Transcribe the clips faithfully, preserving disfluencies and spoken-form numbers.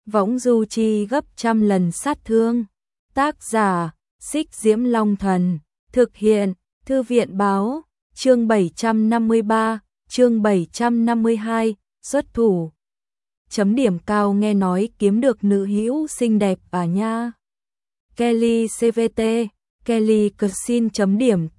võng du chi gấp trăm lần sát thương. Tác giả, Xích Diễm Long Thần. Thực hiện, Thư viện báo, chương bảy trăm năm mươi ba, chương bảy trăm năm mươi hai, xuất thủ. Chấm điểm cao nghe nói kiếm được nữ hữu xinh đẹp à nha. Kelly xê vê tê, Kelly Cuisine chấm điểm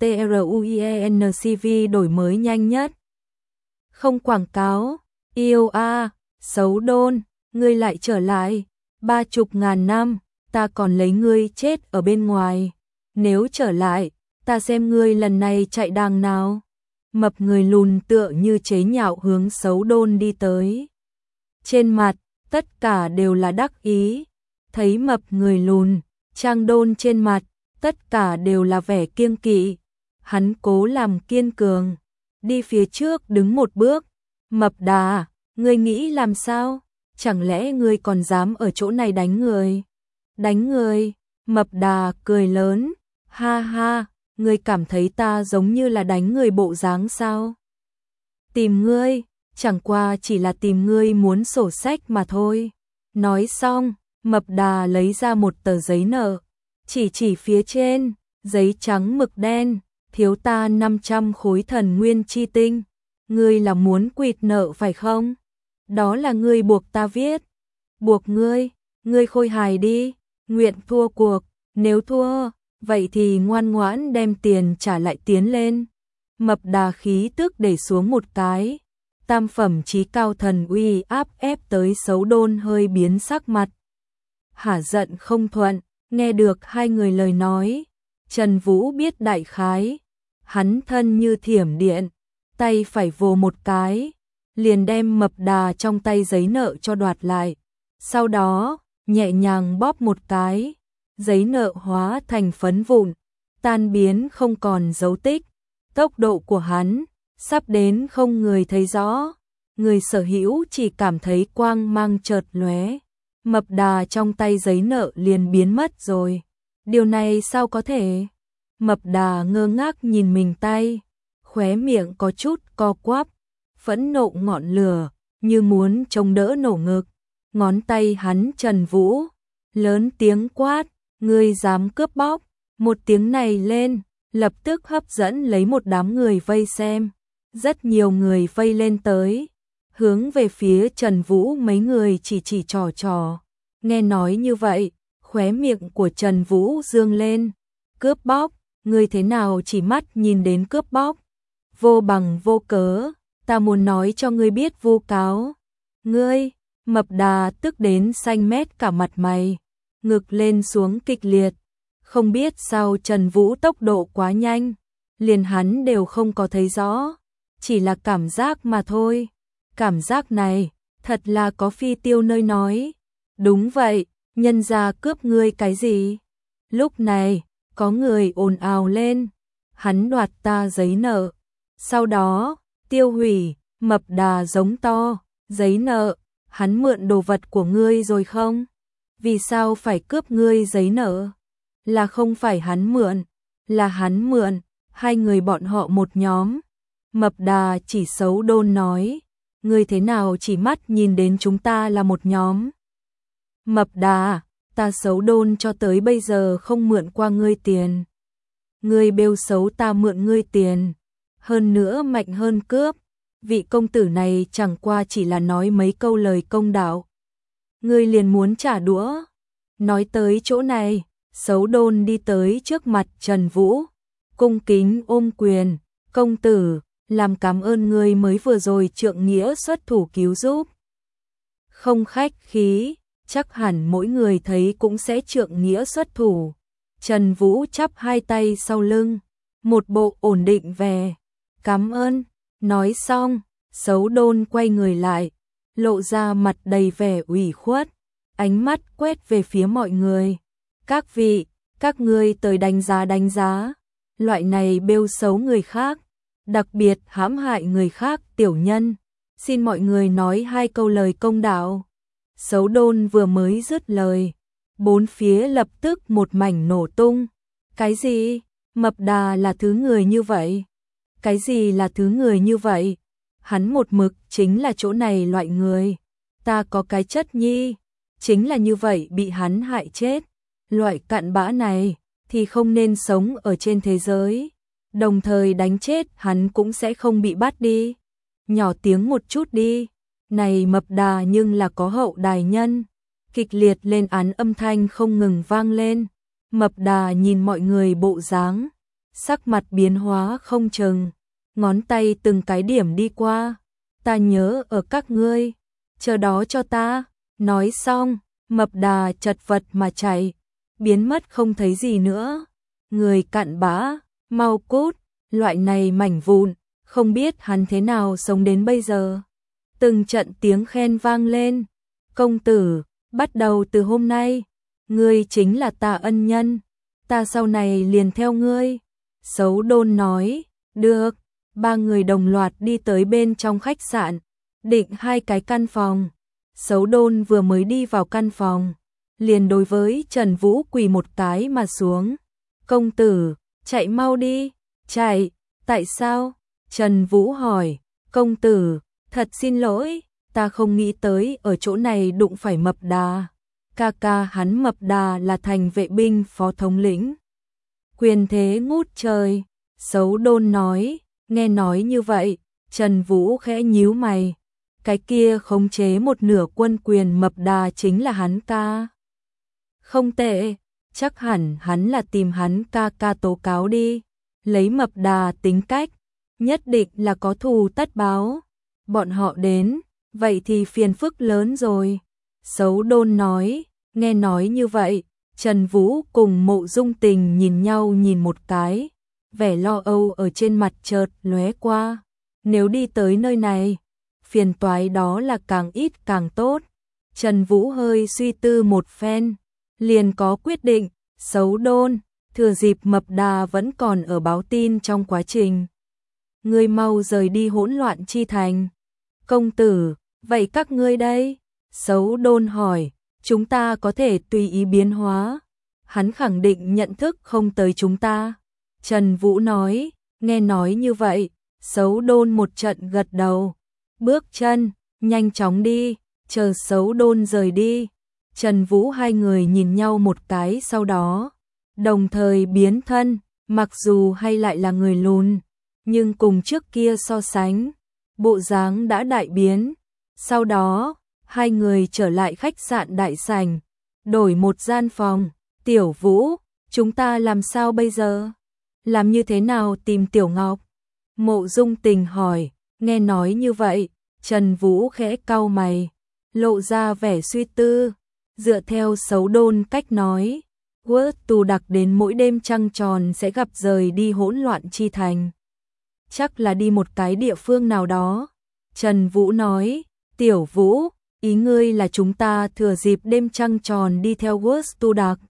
truencv đổi mới nhanh nhất. Không quảng cáo, yêu a, xấu đôn, ngươi lại trở lại, ba chục ngàn năm, ta còn lấy ngươi chết ở bên ngoài. Nếu trở lại, ta xem ngươi lần này chạy đàng nào. Mập người lùn tựa như chế nhạo hướng xấu đôn đi tới. Trên mặt, tất cả đều là đắc ý. Thấy mập người lùn, trang đôn trên mặt, tất cả đều là vẻ kiêng kỵ. Hắn cố làm kiên cường, đi phía trước đứng một bước. Mập đà, ngươi nghĩ làm sao? Chẳng lẽ ngươi còn dám ở chỗ này đánh người? Đánh người? Mập đà cười lớn, ha ha, ngươi cảm thấy ta giống như là đánh người bộ dáng sao? Tìm ngươi, chẳng qua chỉ là tìm ngươi muốn sổ sách mà thôi. Nói xong, mập đà lấy ra một tờ giấy nợ, chỉ chỉ phía trên, giấy trắng mực đen, thiếu ta năm trăm khối thần nguyên chi tinh. Ngươi là muốn quỵt nợ phải không? Đó là ngươi buộc ta viết. Buộc ngươi, ngươi khôi hài đi, nguyện thua cuộc, nếu thua, vậy thì ngoan ngoãn đem tiền trả lại tiến lên. Mập đà khí tức để xuống một cái, tam phẩm chí cao thần uy áp ép tới xấu đôn hơi biến sắc mặt. Hả giận không thuận, nghe được hai người lời nói, Trần Vũ biết đại khái, hắn thân như thiểm điện, tay phải vồ một cái, liền đem mập đà trong tay giấy nợ cho đoạt lại. Sau đó, nhẹ nhàng bóp một cái, giấy nợ hóa thành phấn vụn, tan biến không còn dấu tích. Tốc độ của hắn sắp đến không người thấy rõ, người sở hữu chỉ cảm thấy quang mang chợt lóe, mập đà trong tay giấy nợ liền biến mất rồi. Điều này sao có thể? Mập đà ngơ ngác nhìn mình tay, khóe miệng có chút co quắp, phẫn nộ ngọn lửa, như muốn chống đỡ nổ ngực. Ngón tay hắn Trần Vũ, lớn tiếng quát, ngươi dám cướp bóc. Một tiếng này lên, lập tức hấp dẫn lấy một đám người vây xem. Rất nhiều người vây lên tới, hướng về phía Trần Vũ mấy người chỉ chỉ trò trò. Nghe nói như vậy, khóe miệng của Trần Vũ dương lên. Cướp bóc, ngươi thế nào chỉ mắt nhìn đến cướp bóc? Vô bằng vô cớ, ta muốn nói cho ngươi biết vu cáo. Ngươi, mập đà tức đến xanh mét cả mặt mày, ngực lên xuống kịch liệt. Không biết sao Trần Vũ tốc độ quá nhanh, liền hắn đều không có thấy rõ, chỉ là cảm giác mà thôi. Cảm giác này, thật là có phi tiêu nơi nói. Đúng vậy, nhân gia cướp ngươi cái gì? Lúc này, có người ồn ào lên, hắn đoạt ta giấy nợ. Sau đó, tiêu hủy, mập đà giống to, giấy nợ, hắn mượn đồ vật của ngươi rồi không? Vì sao phải cướp ngươi giấy nợ? Là không phải hắn mượn, là hắn mượn, hai người bọn họ một nhóm. Mập đà chỉ xấu đôn nói, ngươi thế nào chỉ mắt nhìn đến chúng ta là một nhóm? Mập đà, ta xấu đôn cho tới bây giờ không mượn qua ngươi tiền. Ngươi bêu xấu ta mượn ngươi tiền, hơn nữa mạnh hơn cướp. Vị công tử này chẳng qua chỉ là nói mấy câu lời công đạo. Ngươi liền muốn trả đũa. Nói tới chỗ này, xấu đôn đi tới trước mặt Trần Vũ, cung kính ôm quyền, công tử, làm cảm ơn ngươi mới vừa rồi trượng nghĩa xuất thủ cứu giúp. Không khách khí, chắc hẳn mỗi người thấy cũng sẽ trượng nghĩa xuất thủ. Trần Vũ chắp hai tay sau lưng, một bộ ổn định vẻ. Cảm ơn. Nói xong, xấu đôn quay người lại, lộ ra mặt đầy vẻ ủy khuất, ánh mắt quét về phía mọi người. Các vị, các ngươi tới đánh giá đánh giá, loại này bêu xấu người khác, đặc biệt hãm hại người khác tiểu nhân, xin mọi người nói hai câu lời công đạo. Xấu đôn vừa mới dứt lời, bốn phía lập tức một mảnh nổ tung. Cái gì? Mập đà là thứ người như vậy? Cái gì là thứ người như vậy? Hắn một mực chính là chỗ này loại người. Ta có cái chất nhi, chính là như vậy bị hắn hại chết. Loại cặn bã này thì không nên sống ở trên thế giới, đồng thời đánh chết hắn cũng sẽ không bị bắt đi. Nhỏ tiếng một chút đi, này mập đà nhưng là có hậu đài nhân. Kịch liệt lên án âm thanh không ngừng vang lên. Mập đà nhìn mọi người bộ dáng, sắc mặt biến hóa không chừng, ngón tay từng cái điểm đi qua. Ta nhớ ở các ngươi, chờ đó cho ta. Nói xong, mập đà chật vật mà chạy, biến mất không thấy gì nữa. Người cặn bã, mau cút, loại này mảnh vụn, không biết hắn thế nào sống đến bây giờ. Từng trận tiếng khen vang lên. Công tử, bắt đầu từ hôm nay, ngươi chính là ta ân nhân, ta sau này liền theo ngươi. Sấu Đôn nói, được. Ba người đồng loạt đi tới bên trong khách sạn, định hai cái căn phòng. Sấu Đôn vừa mới đi vào căn phòng, liền đối với Trần Vũ quỳ một cái mà xuống. Công tử, chạy mau đi. Chạy, tại sao? Trần Vũ hỏi. Công tử, thật xin lỗi, ta không nghĩ tới ở chỗ này đụng phải mập đà. Ca ca hắn mập đà là thành vệ binh phó thống lĩnh, quyền thế ngút trời. Sấu Đôn nói. Nghe nói như vậy, Trần Vũ khẽ nhíu mày. Cái kia khống chế một nửa quân quyền mập đà chính là hắn ca. Không tệ, chắc hẳn hắn là tìm hắn ca ca tố cáo đi. Lấy mập đà tính cách, nhất định là có thù tất báo. Bọn họ đến, vậy thì phiền phức lớn rồi. Sấu Đôn nói. Nghe nói như vậy, Trần Vũ cùng Mộ Dung Tình nhìn nhau nhìn một cái. Vẻ lo âu ở trên mặt chợt lóe qua. Nếu đi tới nơi này, phiền toái đó là càng ít càng tốt. Trần Vũ hơi suy tư một phen, liền có quyết định. Sấu Đôn, thừa dịp mập đà vẫn còn ở báo tin trong quá trình, ngươi mau rời đi hỗn loạn chi thành. Công tử, vậy các ngươi đây? Sấu Đôn hỏi. Chúng ta có thể tùy ý biến hóa. Hắn khẳng định nhận thức không tới chúng ta. Trần Vũ nói. Nghe nói như vậy, Sấu Đôn một trận gật đầu. Bước chân, nhanh chóng đi. Chờ Sấu Đôn rời đi, Trần Vũ hai người nhìn nhau một cái, sau đó đồng thời biến thân. Mặc dù hay lại là người lùn, nhưng cùng trước kia so sánh, bộ dáng đã đại biến. Sau đó, hai người trở lại khách sạn đại sảnh, đổi một gian phòng. Tiểu Vũ, chúng ta làm sao bây giờ? Làm như thế nào tìm Tiểu Ngọc? Mộ Dung Tình hỏi. Nghe nói như vậy, Trần Vũ khẽ cau mày, lộ ra vẻ suy tư. Dựa theo Sấu Đôn cách nói, Quất tù đặc đến mỗi đêm trăng tròn sẽ gặp rời đi hỗn loạn chi thành. Chắc là đi một cái địa phương nào đó. Trần Vũ nói. Tiểu Vũ, ý ngươi là chúng ta thừa dịp đêm trăng tròn đi theo Quất tù đặc,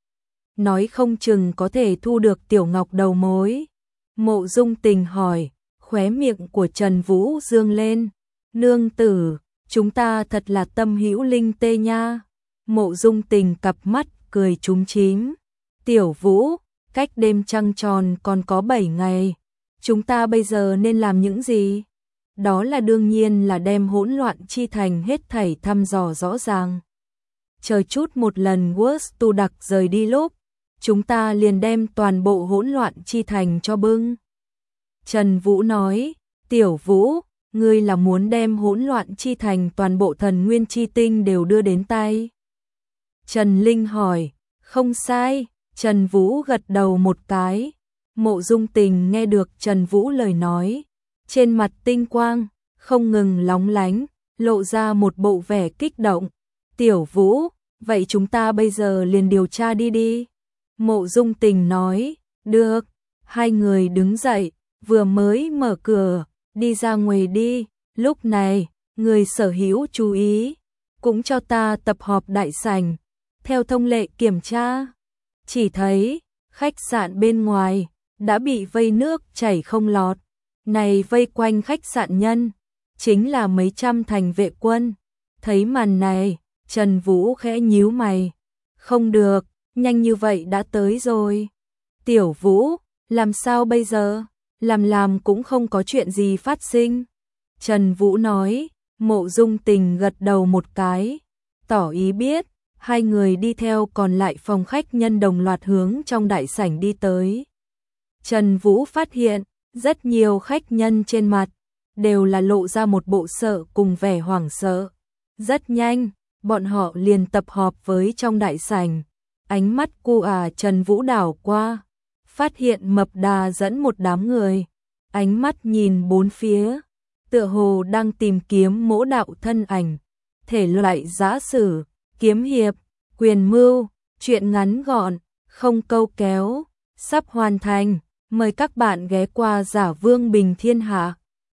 nói không chừng có thể thu được Tiểu Ngọc đầu mối. Mộ Dung Tình hỏi. Khóe miệng của Trần Vũ dương lên. Nương tử, chúng ta thật là tâm hữu linh tê nha. Mộ Dung Tình cặp mắt cười chúm chím. Tiểu Vũ, cách đêm trăng tròn còn có bảy ngày, chúng ta bây giờ nên làm những gì? Đó là đương nhiên là đem hỗn loạn chi thành hết thảy thăm dò rõ ràng. Chờ chút một lần Quất tù đặc rời đi lúc, chúng ta liền đem toàn bộ hỗn loạn chi thành cho bưng. Trần Vũ nói. Tiểu Vũ, ngươi là muốn đem hỗn loạn chi thành toàn bộ thần nguyên chi tinh đều đưa đến tay? Trần Linh hỏi. Không sai. Trần Vũ gật đầu một cái. Mộ Dung Tình nghe được Trần Vũ lời nói, trên mặt tinh quang không ngừng lóng lánh, lộ ra một bộ vẻ kích động. Tiểu Vũ, vậy chúng ta bây giờ liền điều tra đi đi. Mộ Dung Tình nói. Được. Hai người đứng dậy, vừa mới mở cửa, đi ra ngoài đi. Lúc này, người sở hữu chú ý, cũng cho ta tập họp đại sảnh, theo thông lệ kiểm tra. Chỉ thấy, khách sạn bên ngoài đã bị vây nước chảy không lọt. Này vây quanh khách sạn nhân, chính là mấy trăm thành vệ quân. Thấy màn này, Trần Vũ khẽ nhíu mày. Không được, nhanh như vậy đã tới rồi. Tiểu Vũ, làm sao bây giờ? Làm làm cũng không có chuyện gì phát sinh. Trần Vũ nói. Mộ Dung Tình gật đầu một cái, tỏ ý biết. Hai người đi theo còn lại phòng khách nhân đồng loạt hướng trong đại sảnh đi tới. Trần Vũ phát hiện, rất nhiều khách nhân trên mặt đều là lộ ra một bộ sợ cùng vẻ hoảng sợ. Rất nhanh, bọn họ liền tập họp với trong đại sảnh. Ánh mắt cô à Trần Vũ đảo qua, phát hiện Mập Đà dẫn một đám người, ánh mắt nhìn bốn phía, tựa hồ đang tìm kiếm mỗ đạo thân ảnh, thể loại giã sử, kiếm hiệp, quyền mưu, truyện ngắn gọn, không câu kéo, sắp hoàn thành, mời các bạn ghé qua Giả Vương Bình Thiên Hạ.